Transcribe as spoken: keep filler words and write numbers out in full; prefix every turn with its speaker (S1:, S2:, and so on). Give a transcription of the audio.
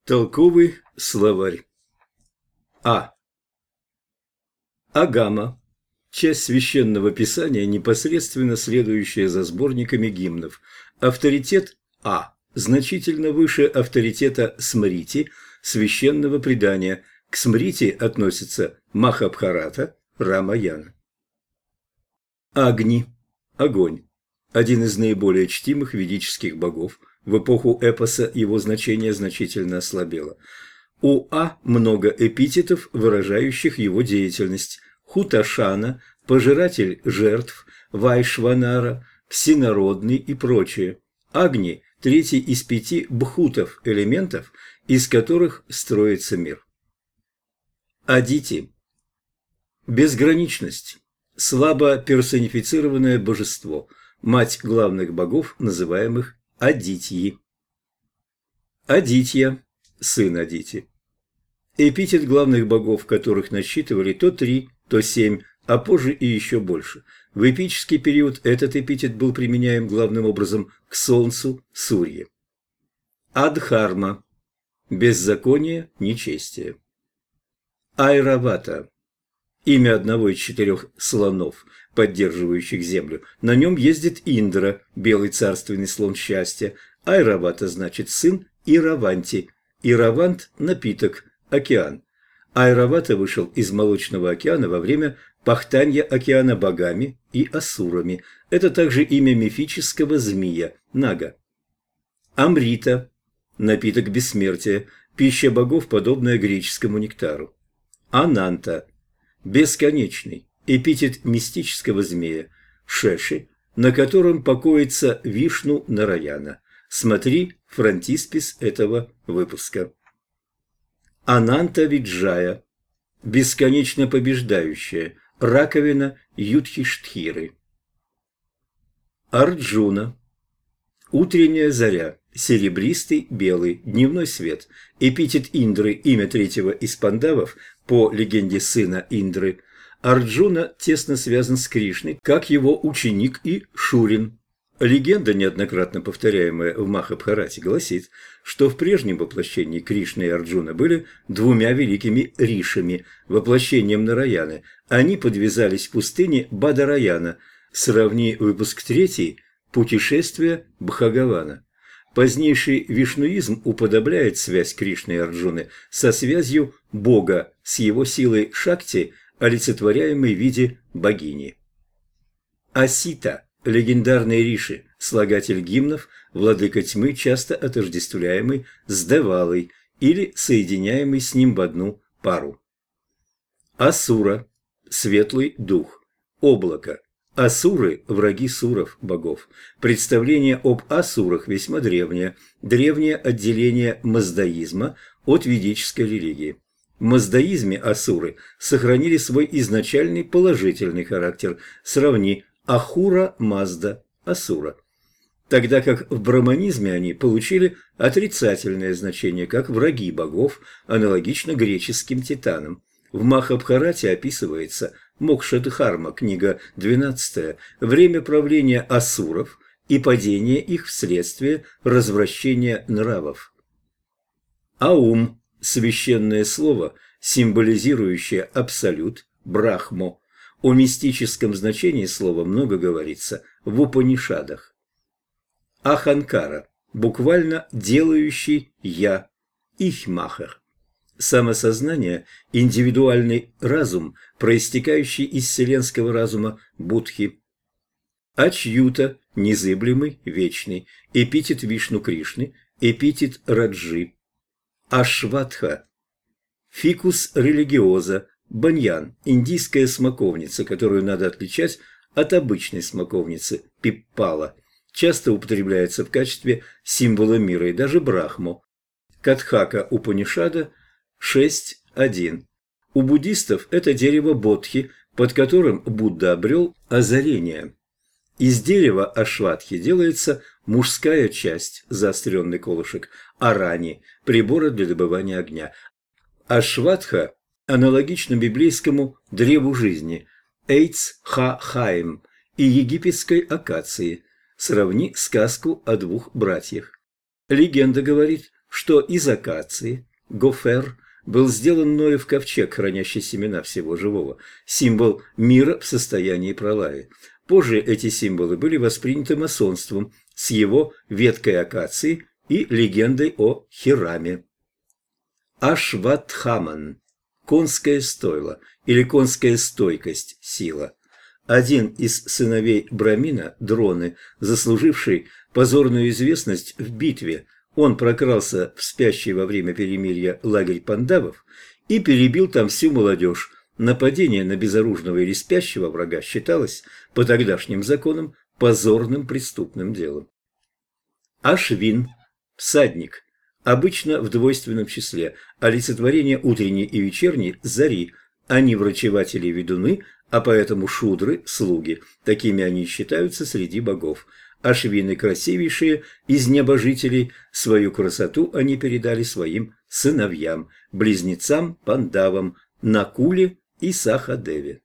S1: Толковый словарь. А. Агама. Часть священного писания, непосредственно следующая за сборниками гимнов. Авторитет А. Значительно выше авторитета Смрити, священного предания. К Смрити относятся Махабхарата, Рамаяна. Агни. Огонь. Один из наиболее чтимых ведических богов. В эпоху эпоса его значение значительно ослабело. У А много эпитетов, выражающих его деятельность. Хуташана, пожиратель жертв, Вайшванара, всенародный и прочее. Агни – третий из пяти бхутов, элементов, из которых строится мир. Адити. Безграничность. Слабо персонифицированное божество, мать главных богов, называемых Адитьи. Адитья, сын Адити. Эпитет главных богов, которых насчитывали то три, то семь, а позже и еще больше. В эпический период этот эпитет был применяем главным образом к солнцу Сурье. Адхарма. Беззаконие, нечестие. Айравата. Имя одного из четырех слонов, поддерживающих землю. На нем ездит Индра, белый царственный слон счастья. Айравата значит сын Ираванти. Иравант – напиток, океан. Айравата вышел из Молочного океана во время пахтанья океана богами и асурами. Это также имя мифического змея, Нага. Амрита – напиток бессмертия, пища богов, подобная греческому нектару. Ананта – бесконечный, эпитет мистического змея, Шеши, на котором покоится Вишну Нараяна. Смотри фронтиспис этого выпуска. Ананта Виджая, бесконечно побеждающая, раковина Юдхиштхиры. Арджуна, утренняя заря, серебристый, белый, дневной свет, эпитет Индры, имя третьего из пандавов, по легенде сына Индры. Арджуна тесно связан с Кришной, как его ученик и Шурин. Легенда, неоднократно повторяемая в Махабхарате, гласит, что в прежнем воплощении Кришна и Арджуна были двумя великими ришами, воплощением Нараяны. Они подвязались в пустыне Бадараяна. Сравни выпуск третий «Путешествие Бхагавана». Позднейший вишнуизм уподобляет связь Кришны и Арджуны со связью Бога с его силой Шакти, олицетворяемой в виде богини. Асита. Легендарный риши, слагатель гимнов, владыка тьмы, часто отождествляемый с Девалой или соединяемый с ним в одну пару. Асура – светлый дух, облако. Асуры – враги суров, богов. Представление об асурах весьма древнее, древнее отделение маздаизма от ведической религии. В маздаизме асуры сохранили свой изначальный положительный характер, сравни Ахура Мазда Асура, тогда как в браманизме они получили отрицательное значение, как враги богов, аналогично греческим титанам. В Махабхарате описывается Мокшадхарма, книга двенадцатая, время правления асуров и падение их вследствие развращения нравов. Аум – священное слово, символизирующее абсолют, брахмо. О мистическом значении слова много говорится в Упанишадах. Аханкара – буквально «делающий я», ихмахер. Самосознание – индивидуальный разум, проистекающий из вселенского разума Будхи. Ачьюта – незыблемый, вечный, эпитет Вишну Кришны, эпитет Раджи. Ашватха – фикус религиоза, баньян – индийская смоковница, которую надо отличать от обычной смоковницы, пиппала. Часто употребляется в качестве символа мира и даже брахмо. Катхака Упанишада шесть один. У буддистов это дерево бодхи, под которым Будда обрел озарение. Из дерева ашватхи делается мужская часть, заостренный колышек, арани, прибора для добывания огня. Ашватха аналогично библейскому древу жизни, Эйц-Ха-Хаим и египетской акации. Сравни сказку о двух братьях. Легенда говорит, что из акации гофер был сделан Ноев ковчег, хранящий семена всего живого, символ мира в состоянии пролая. Позже эти символы были восприняты масонством с его веткой акации и легендой о Хираме. Ашватхаман – конское стойло или конская стойкость, сила. Один из сыновей Брамина, Дроны, заслуживший позорную известность в битве, он прокрался в спящий во время перемирия лагерь пандавов и перебил там всю молодежь. Нападение на безоружного или спящего врага считалось по тогдашним законам позорным преступным делом. Ашвин – всадник, обычно в двойственном числе, олицетворение утренней и вечерней зари, они врачеватели-ведуны, а поэтому шудры – слуги, такими они считаются среди богов. Ашвины красивейшие из небожителей, свою красоту они передали своим сыновьям, близнецам Пандавам, Накуле и Сахадеве.